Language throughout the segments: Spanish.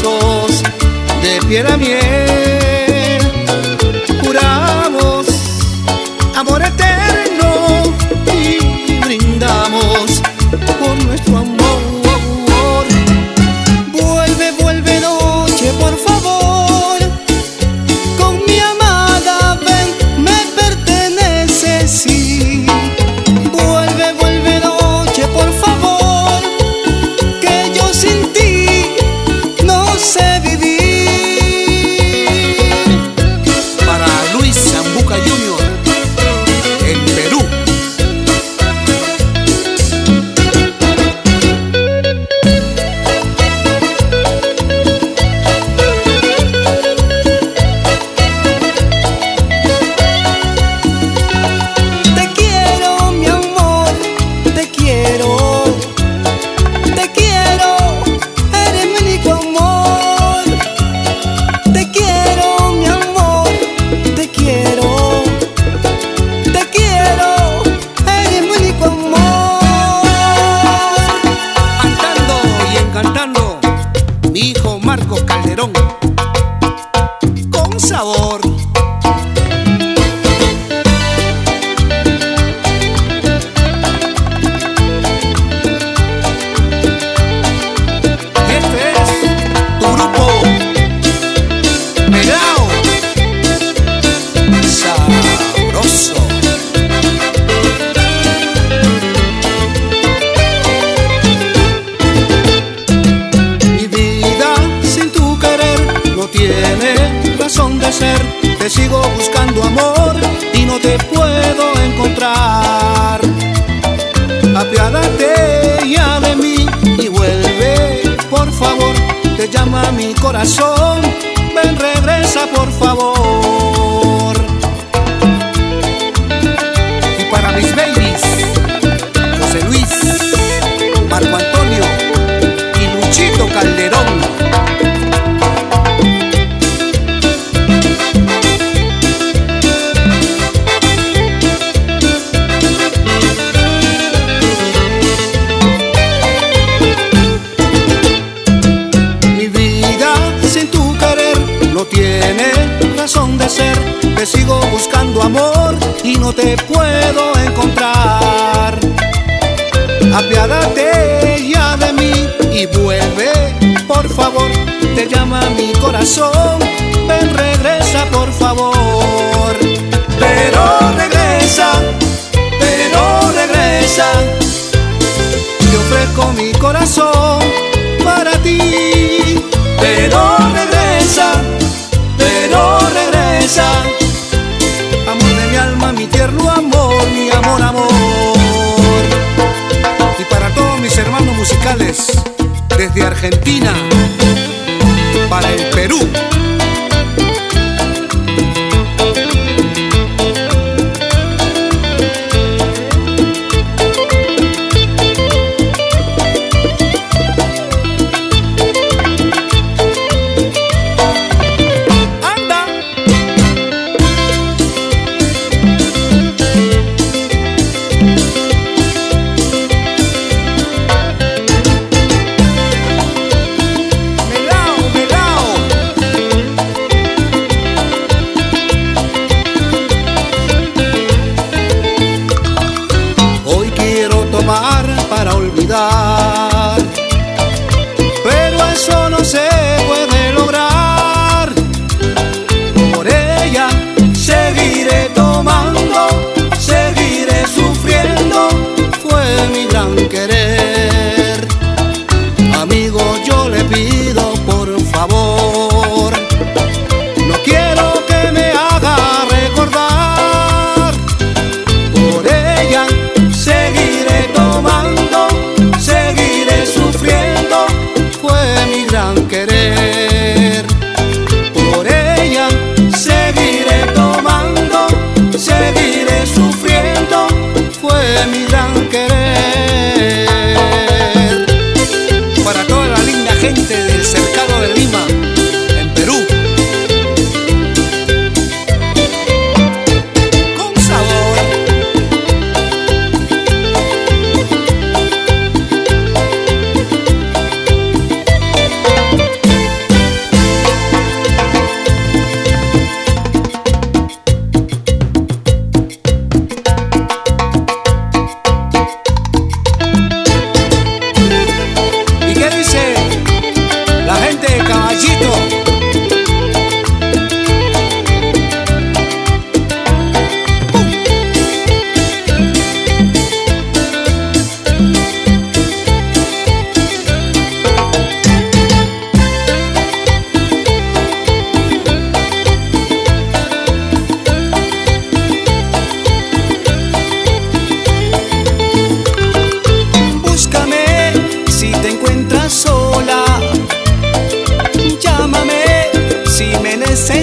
lazos de piel a miel. Juramos amor eterno y brindamos por nuestro amor. Vuelve, vuelve noche, por favor, con mi amada, ven, me pertenece, sí. Vuelve, vuelve noche, por favor, que yo sin ti no sé vivir. Para Luis Zambuca Jr. en Perú. Te quiero, mi amor, te quiero, te quiero, eres mi único amor. Te quiero, mi amor, te quiero, te quiero, eres mi único amor. Cantando y encantando, mi hijo Marcos Calderón, con sabor. Y este es tu grupo Melao, sabroso. Mi vida sin tu querer no tiene razón de ser. Te sigo buscando amor y no te puedo encontrar. Apiádate ya de mí y vuelve, por favor. Te llama mi corazón, ven, regresa, por favor. Y para mis babies, José Luis, Marco Antonio y Luchito Calderón. Mi vida sin tu querer no tiene razón de ser. Te sigo buscando amor y no te puedo encontrar. Apiádate ya de mí y vuelve, por favor. Te llama mi corazón, ven, regresa, por favor. Pero regresa, pero regresa. Te ofrezco mi corazón para ti. Pero regresa, pero regresa. Amor de mi alma, mi tierno amor, mi amor, amor. Y para todos mis hermanos musicales, desde Argentina para el Perú. Anda.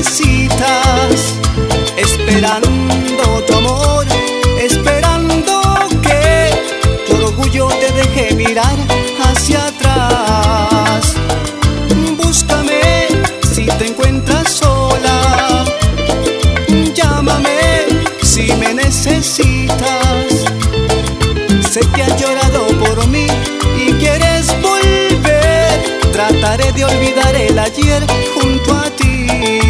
necesitas, esperando tu amor, esperando que tu orgullo te deje mirar hacia atrás. Búscame si te encuentras sola, llámame si me necesitas. Sé que has llorado por mí y quieres volver, trataré de olvidar el ayer junto a ti.